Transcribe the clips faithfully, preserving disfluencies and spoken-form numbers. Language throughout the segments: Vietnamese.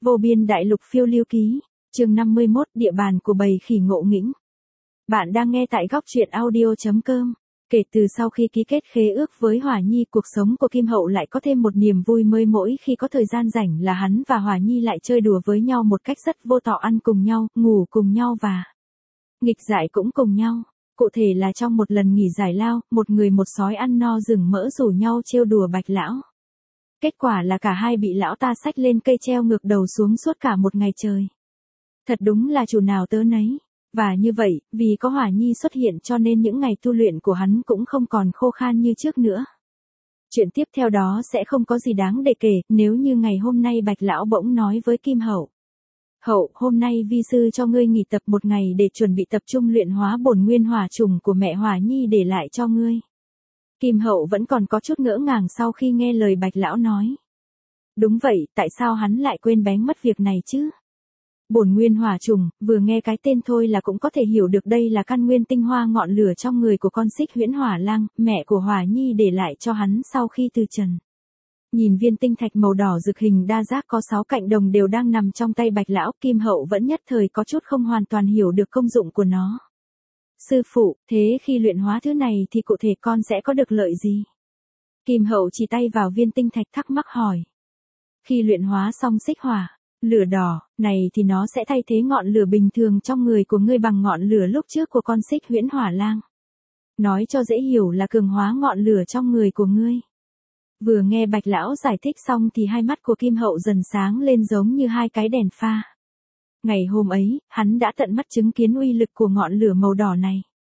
Vô biên đại lục phiêu lưu ký, chương năm mươi mốt, địa bàn của bầy khỉ ngộ nghĩnh. Bạn đang nghe tại góc truyện audio chấm com. Kể từ sau khi ký kết khế ước với Hỏa Nhi, cuộc sống của Kim Hậu lại có thêm một niềm vui mới. Mỗi khi có thời gian rảnh là hắn và Hỏa Nhi lại chơi đùa với nhau một cách rất vô tọ, ăn cùng nhau, ngủ cùng nhau và nghịch dại cũng cùng nhau. Cụ thể là trong một lần nghỉ giải lao, một người một sói ăn no rừng mỡ rủ nhau trêu đùa Bạch lão. Kết quả là cả hai bị lão ta xách lên cây treo ngược đầu xuống suốt cả một ngày trời. Thật đúng là chủ nào tớ nấy. Và như vậy, vì có Hỏa Nhi xuất hiện cho nên những ngày tu luyện của hắn cũng không còn khô khan như trước nữa. Chuyện tiếp theo đó sẽ không có gì đáng để kể, nếu như ngày hôm nay Bạch lão bỗng nói với Kim Hậu. Hậu, hôm nay vi sư cho ngươi nghỉ tập một ngày để chuẩn bị tập trung luyện hóa bổn nguyên hỏa trùng của mẹ Hỏa Nhi để lại cho ngươi. Kim Hậu vẫn còn có chút ngỡ ngàng sau khi nghe lời Bạch lão nói. Đúng vậy, tại sao hắn lại quên bén mất việc này chứ? Bổn nguyên hỏa trùng, vừa nghe cái tên thôi là cũng có thể hiểu được đây là căn nguyên tinh hoa ngọn lửa trong người của con xích huyễn hỏa lang, mẹ của Hỏa Nhi để lại cho hắn sau khi từ trần. Nhìn viên tinh thạch màu đỏ rực hình đa giác có sáu cạnh đồng đều đang nằm trong tay Bạch lão, Kim Hậu vẫn nhất thời có chút không hoàn toàn hiểu được công dụng của nó. Sư phụ, thế khi luyện hóa thứ này thì cụ thể con sẽ có được lợi gì? Kim Hậu chỉ tay vào viên tinh thạch thắc mắc hỏi. Khi luyện hóa xong xích hỏa, lửa đỏ, này thì nó sẽ thay thế ngọn lửa bình thường trong người của ngươi bằng ngọn lửa lúc trước của con xích huyễn hỏa lang. Nói cho dễ hiểu là cường hóa ngọn lửa trong người của ngươi. Vừa nghe Bạch lão giải thích xong thì hai mắt của Kim Hậu dần sáng lên giống như hai cái đèn pha. Ngày hôm ấy, hắn đã tận mắt chứng kiến uy lực của ngọn lửa màu đỏ này.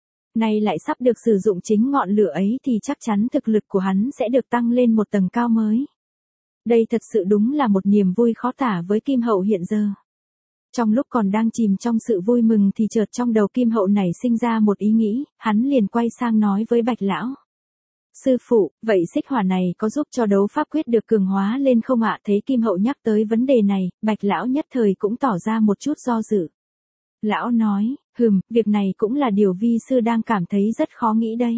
Nay lại sắp được sử dụng chính ngọn lửa ấy thì chắc chắn thực lực của hắn sẽ được tăng lên một tầng cao mới. Đây thật sự đúng là một niềm vui khó tả với Kim Hậu hiện giờ. Trong lúc còn đang chìm trong sự vui mừng thì chợt trong đầu Kim Hậu nảy sinh ra một ý nghĩ, hắn liền quay sang nói với Bạch lão. Sư phụ, vậy xích hỏa này có giúp cho đấu pháp quyết được cường hóa lên không ạ? Thấy Kim Hậu nhắc tới vấn đề này, Bạch lão nhất thời cũng tỏ ra một chút do dự. Lão nói, hừm, việc này cũng là điều vi sư đang cảm thấy rất khó nghĩ đây.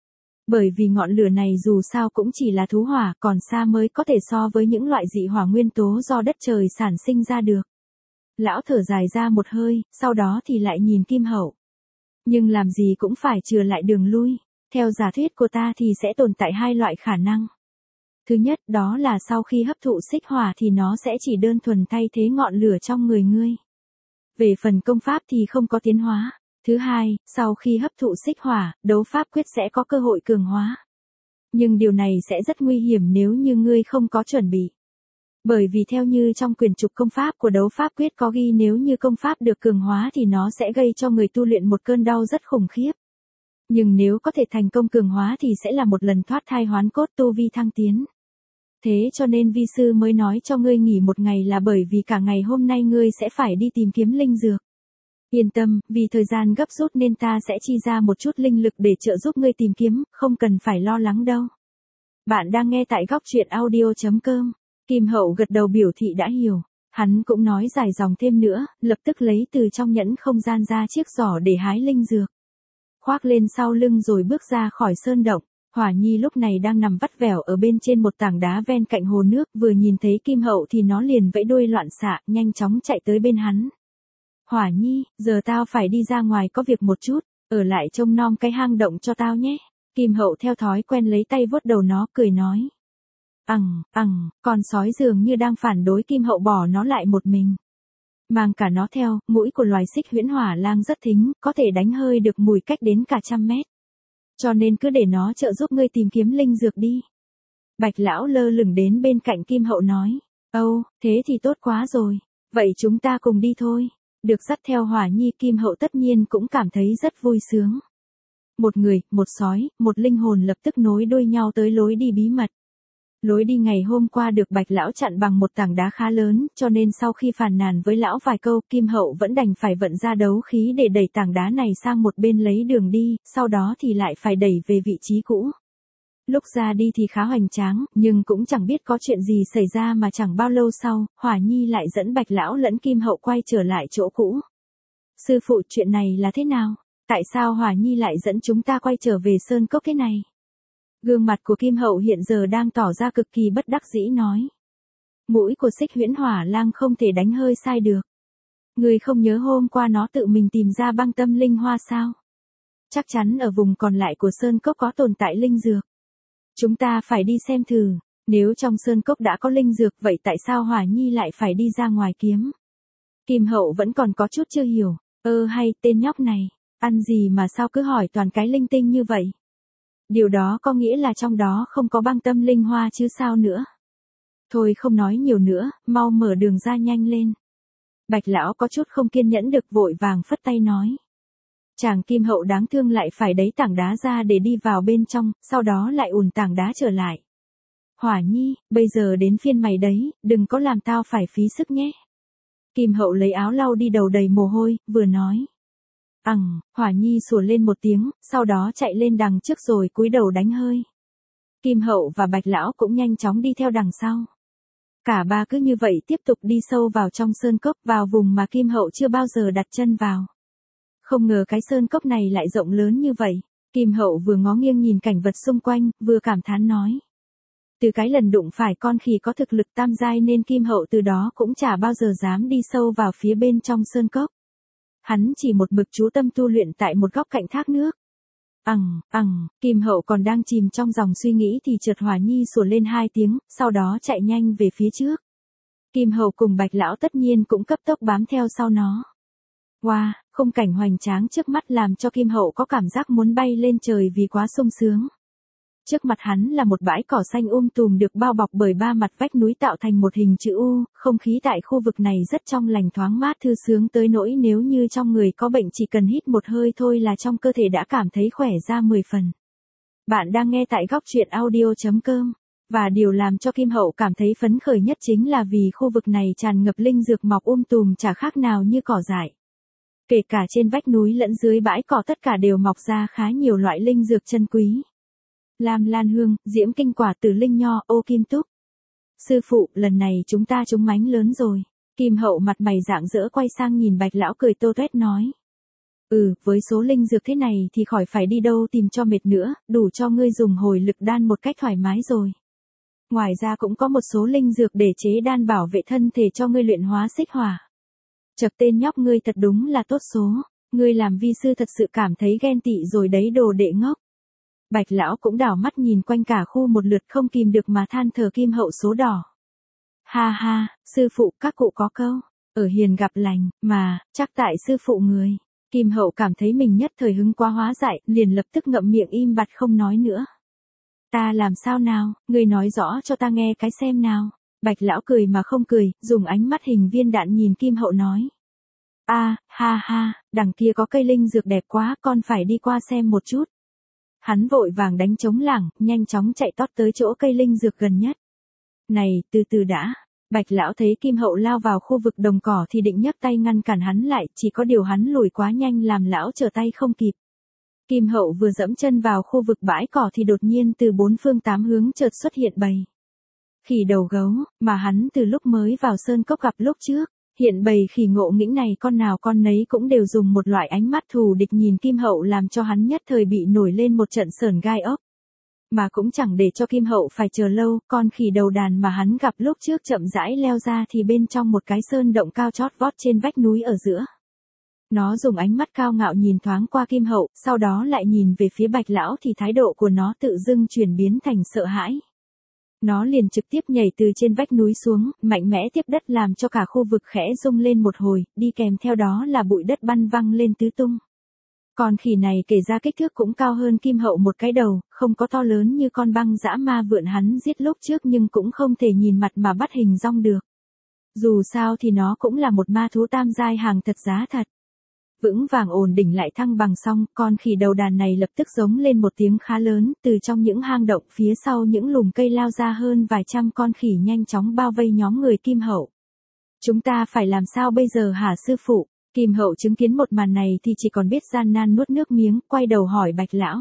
Bởi vì ngọn lửa này dù sao cũng chỉ là thú hỏa, còn xa mới có thể so với những loại dị hỏa nguyên tố do đất trời sản sinh ra được. Lão thở dài ra một hơi, sau đó thì lại nhìn Kim Hậu. Nhưng làm gì cũng phải chừa lại đường lui. Theo giả thuyết của ta thì sẽ tồn tại hai loại khả năng. Thứ nhất đó là sau khi hấp thụ xích hỏa thì nó sẽ chỉ đơn thuần thay thế ngọn lửa trong người ngươi. Về phần công pháp thì không có tiến hóa. Thứ hai, sau khi hấp thụ xích hỏa, đấu pháp quyết sẽ có cơ hội cường hóa. Nhưng điều này sẽ rất nguy hiểm nếu như ngươi không có chuẩn bị. Bởi vì theo như trong quyển trục công pháp của đấu pháp quyết có ghi nếu như công pháp được cường hóa thì nó sẽ gây cho người tu luyện một cơn đau rất khủng khiếp. Nhưng nếu có thể thành công cường hóa thì sẽ là một lần thoát thai hoán cốt, tu vi thăng tiến. Thế cho nên vi sư mới nói cho ngươi nghỉ một ngày là bởi vì cả ngày hôm nay ngươi sẽ phải đi tìm kiếm linh dược. Yên tâm, vì thời gian gấp rút nên ta sẽ chi ra một chút linh lực để trợ giúp ngươi tìm kiếm, không cần phải lo lắng đâu. Bạn đang nghe tại góc truyện audio chấm com. Kim Hậu gật đầu biểu thị đã hiểu. Hắn cũng nói dài dòng thêm nữa, lập tức lấy từ trong nhẫn không gian ra chiếc giỏ để hái linh dược. Khoác lên sau lưng rồi bước ra khỏi sơn động. Hỏa Nhi lúc này đang nằm vắt vẻo ở bên trên một tảng đá ven cạnh hồ nước, vừa nhìn thấy Kim Hậu thì nó liền vẫy đuôi loạn xạ, nhanh chóng chạy tới bên hắn. Hỏa Nhi, giờ tao phải đi ra ngoài có việc một chút, ở lại trông nom cái hang động cho tao nhé. Kim Hậu theo thói quen lấy tay vuốt đầu nó, cười nói. Ằng, ằng, con sói dường như đang phản đối Kim Hậu bỏ nó lại một mình. Mang cả nó theo, mũi của loài xích huyễn hỏa lang rất thính, có thể đánh hơi được mùi cách đến cả trăm mét. Cho nên cứ để nó trợ giúp ngươi tìm kiếm linh dược đi. Bạch lão lơ lửng đến bên cạnh Kim Hậu nói. Âu, thế thì tốt quá rồi. Vậy chúng ta cùng đi thôi. Được dắt theo Hỏa Nhi, Kim Hậu tất nhiên cũng cảm thấy rất vui sướng. Một người, một sói, một linh hồn lập tức nối đuôi nhau tới lối đi bí mật. Lối đi ngày hôm qua được Bạch lão chặn bằng một tảng đá khá lớn, cho nên sau khi phàn nàn với lão vài câu, Kim Hậu vẫn đành phải vận ra đấu khí để đẩy tảng đá này sang một bên lấy đường đi, sau đó thì lại phải đẩy về vị trí cũ. Lúc ra đi thì khá hoành tráng, nhưng cũng chẳng biết có chuyện gì xảy ra mà chẳng bao lâu sau, Hỏa Nhi lại dẫn Bạch lão lẫn Kim Hậu quay trở lại chỗ cũ. Sư phụ, chuyện này là thế nào? Tại sao Hỏa Nhi lại dẫn chúng ta quay trở về sơn cốc thế này? Gương mặt của Kim Hậu hiện giờ đang tỏ ra cực kỳ bất đắc dĩ nói. Mũi của Xích Huyễn Hỏa Lang không thể đánh hơi sai được. Người không nhớ hôm qua nó tự mình tìm ra băng tâm linh hoa sao? Chắc chắn ở vùng còn lại của Sơn Cốc có tồn tại linh dược. Chúng ta phải đi xem thử, nếu trong Sơn Cốc đã có linh dược vậy tại sao Hỏa Nhi lại phải đi ra ngoài kiếm? Kim Hậu vẫn còn có chút chưa hiểu, ơ hay tên nhóc này, ăn gì mà sao cứ hỏi toàn cái linh tinh như vậy? Điều đó có nghĩa là trong đó không có băng tâm linh hoa chứ sao nữa? Thôi không nói nhiều nữa, mau mở đường ra nhanh lên. Bạch lão có chút không kiên nhẫn được vội vàng phất tay nói. Chàng Kim Hậu đáng thương lại phải đẩy tảng đá ra để đi vào bên trong, sau đó lại ùn tảng đá trở lại. Hỏa Nhi, bây giờ đến phiên mày đấy, đừng có làm tao phải phí sức nhé. Kim Hậu lấy áo lau đi đầu đầy mồ hôi, vừa nói. Ằng, Hỏa Nhi sủa lên một tiếng, sau đó chạy lên đằng trước rồi cúi đầu đánh hơi. Kim Hậu và Bạch lão cũng nhanh chóng đi theo đằng sau. Cả ba cứ như vậy tiếp tục đi sâu vào trong sơn cốc, vào vùng mà Kim Hậu chưa bao giờ đặt chân vào. Không ngờ cái sơn cốc này lại rộng lớn như vậy. Kim Hậu vừa ngó nghiêng nhìn cảnh vật xung quanh, vừa cảm thán nói. Từ cái lần đụng phải con khỉ có thực lực tam giai nên Kim Hậu từ đó cũng chả bao giờ dám đi sâu vào phía bên trong sơn cốc. Hắn chỉ một mực chú tâm tu luyện tại một góc cạnh thác nước. Ằng, ằng, Kim Hậu còn đang chìm trong dòng suy nghĩ thì chợt Hỏa Nhi sủa lên hai tiếng, sau đó chạy nhanh về phía trước. Kim Hậu cùng Bạch lão tất nhiên cũng cấp tốc bám theo sau nó. Wow, khung cảnh hoành tráng trước mắt làm cho Kim Hậu có cảm giác muốn bay lên trời vì quá sung sướng. Trước mặt hắn là một bãi cỏ xanh um tùm được bao bọc bởi ba mặt vách núi tạo thành một hình chữ U, không khí tại khu vực này rất trong lành thoáng mát thư sướng tới nỗi nếu như trong người có bệnh chỉ cần hít một hơi thôi là trong cơ thể đã cảm thấy khỏe ra mười phần. Bạn đang nghe tại góc truyện audio chấm com, và điều làm cho Kim Hậu cảm thấy phấn khởi nhất chính là vì khu vực này tràn ngập linh dược mọc um tùm chả khác nào như cỏ dại. Kể cả trên vách núi lẫn dưới bãi cỏ tất cả đều mọc ra khá nhiều loại linh dược chân quý. Lam Lan Hương, Diễm Kinh Quả, Tử Linh Nho, Ô Kim Túc. Sư phụ, lần này chúng ta trúng mánh lớn rồi. Kim Hậu mặt mày rạng rỡ quay sang nhìn Bạch lão cười tô toét nói. Ừ, với số linh dược thế này thì khỏi phải đi đâu tìm cho mệt nữa, đủ cho ngươi dùng hồi lực đan một cách thoải mái rồi. Ngoài ra cũng có một số linh dược để chế đan bảo vệ thân thể cho ngươi luyện hóa xích hỏa. Chật tên nhóc ngươi thật đúng là tốt số, ngươi làm vi sư thật sự cảm thấy ghen tị rồi đấy đồ đệ ngốc. Bạch lão cũng đảo mắt nhìn quanh cả khu một lượt không kìm được mà than thở Kim Hậu số đỏ. Ha ha, sư phụ các cụ có câu, ở hiền gặp lành, mà, chắc tại sư phụ người. Kim Hậu cảm thấy mình nhất thời hứng quá hóa dại, liền lập tức ngậm miệng im bặt không nói nữa. Ta làm sao nào, ngươi nói rõ cho ta nghe cái xem nào. Bạch lão cười mà không cười, dùng ánh mắt hình viên đạn nhìn Kim Hậu nói. A, à, ha ha, đằng kia có cây linh dược đẹp quá, con phải đi qua xem một chút. Hắn vội vàng đánh trống lảng, nhanh chóng chạy tót tới chỗ cây linh dược gần nhất. Này, từ từ đã. Bạch lão thấy Kim Hậu lao vào khu vực đồng cỏ thì định nhấc tay ngăn cản hắn lại, chỉ có điều hắn lùi quá nhanh làm lão trở tay không kịp. Kim Hậu vừa dẫm chân vào khu vực bãi cỏ thì đột nhiên từ bốn phương tám hướng chợt xuất hiện bầy khỉ đầu gấu, mà hắn từ lúc mới vào sơn cốc gặp lúc trước. Hiện bầy khỉ ngộ nghĩnh này con nào con nấy cũng đều dùng một loại ánh mắt thù địch nhìn Kim Hậu làm cho hắn nhất thời bị nổi lên một trận sởn gai ốc. Mà cũng chẳng để cho Kim Hậu phải chờ lâu, con khỉ đầu đàn mà hắn gặp lúc trước chậm rãi leo ra thì bên trong một cái sơn động cao chót vót trên vách núi ở giữa. Nó dùng ánh mắt cao ngạo nhìn thoáng qua Kim Hậu, sau đó lại nhìn về phía Bạch lão thì thái độ của nó tự dưng chuyển biến thành sợ hãi. Nó liền trực tiếp nhảy từ trên vách núi xuống, mạnh mẽ tiếp đất làm cho cả khu vực khẽ rung lên một hồi, đi kèm theo đó là bụi đất bắn văng lên tứ tung. Con khỉ này kể ra kích thước cũng cao hơn Kim Hậu một cái đầu, không có to lớn như con băng dã ma vượn hắn giết lúc trước nhưng cũng không thể nhìn mặt mà bắt hình dong được. Dù sao thì nó cũng là một ma thú tam giai hàng thật giá thật. Vững vàng ổn định lại thăng bằng xong, con khỉ đầu đàn này lập tức giống lên một tiếng khá lớn, từ trong những hang động phía sau những lùm cây lao ra hơn vài trăm con khỉ nhanh chóng bao vây nhóm người Kim Hậu. Chúng ta phải làm sao bây giờ hả sư phụ? Kim Hậu chứng kiến một màn này thì chỉ còn biết gian nan nuốt nước miếng, quay đầu hỏi Bạch lão.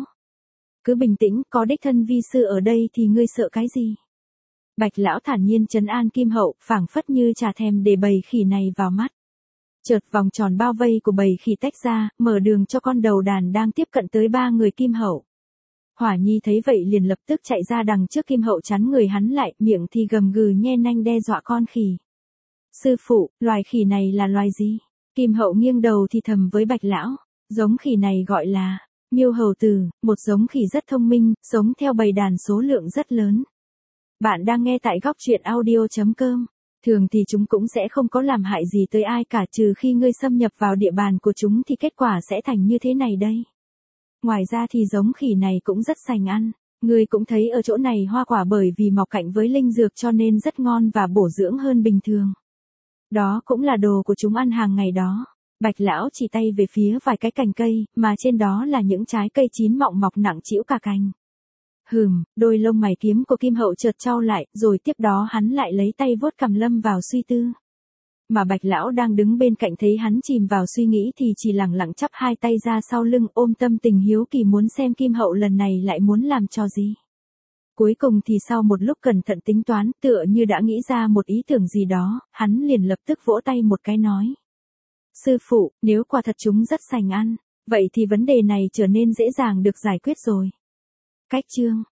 Cứ bình tĩnh, có đích thân vi sư ở đây thì ngươi sợ cái gì? Bạch lão thản nhiên trấn an Kim Hậu, phảng phất như chả thèm để bầy khỉ này vào mắt. Chợt vòng tròn bao vây của bầy khỉ tách ra, mở đường cho con đầu đàn đang tiếp cận tới ba người Kim Hậu. Hỏa Nhi thấy vậy liền lập tức chạy ra đằng trước Kim Hậu chắn người hắn lại, miệng thì gầm gừ nhe nanh đe dọa con khỉ. Sư phụ, loài khỉ này là loài gì? Kim Hậu nghiêng đầu thì thầm với Bạch Lão, giống khỉ này gọi là Miêu Hầu Tử, một giống khỉ rất thông minh, sống theo bầy đàn số lượng rất lớn. Bạn đang nghe tại góc truyện audio chấm com. Thường thì chúng cũng sẽ không có làm hại gì tới ai cả, trừ khi ngươi xâm nhập vào địa bàn của chúng thì kết quả sẽ thành như thế này đây. Ngoài ra thì giống khỉ này cũng rất sành ăn. Ngươi cũng thấy ở chỗ này hoa quả bởi vì mọc cạnh với linh dược cho nên rất ngon và bổ dưỡng hơn bình thường. Đó cũng là đồ của chúng ăn hàng ngày đó. Bạch Lão chỉ tay về phía vài cái cành cây, mà trên đó là những trái cây chín mọng mọc nặng trĩu cả cành. Hừm, đôi lông mày kiếm của Kim Hậu chợt chau lại, rồi tiếp đó hắn lại lấy tay vuốt cằm lâm vào suy tư. Mà Bạch Lão đang đứng bên cạnh thấy hắn chìm vào suy nghĩ thì chỉ lẳng lặng chắp hai tay ra sau lưng, ôm tâm tình hiếu kỳ muốn xem Kim Hậu lần này lại muốn làm trò gì. Cuối cùng thì sau một lúc cẩn thận tính toán, tựa như đã nghĩ ra một ý tưởng gì đó, hắn liền lập tức vỗ tay một cái nói. Sư phụ, nếu quả thật chúng rất sành ăn, vậy thì vấn đề này trở nên dễ dàng được giải quyết rồi. Cách chương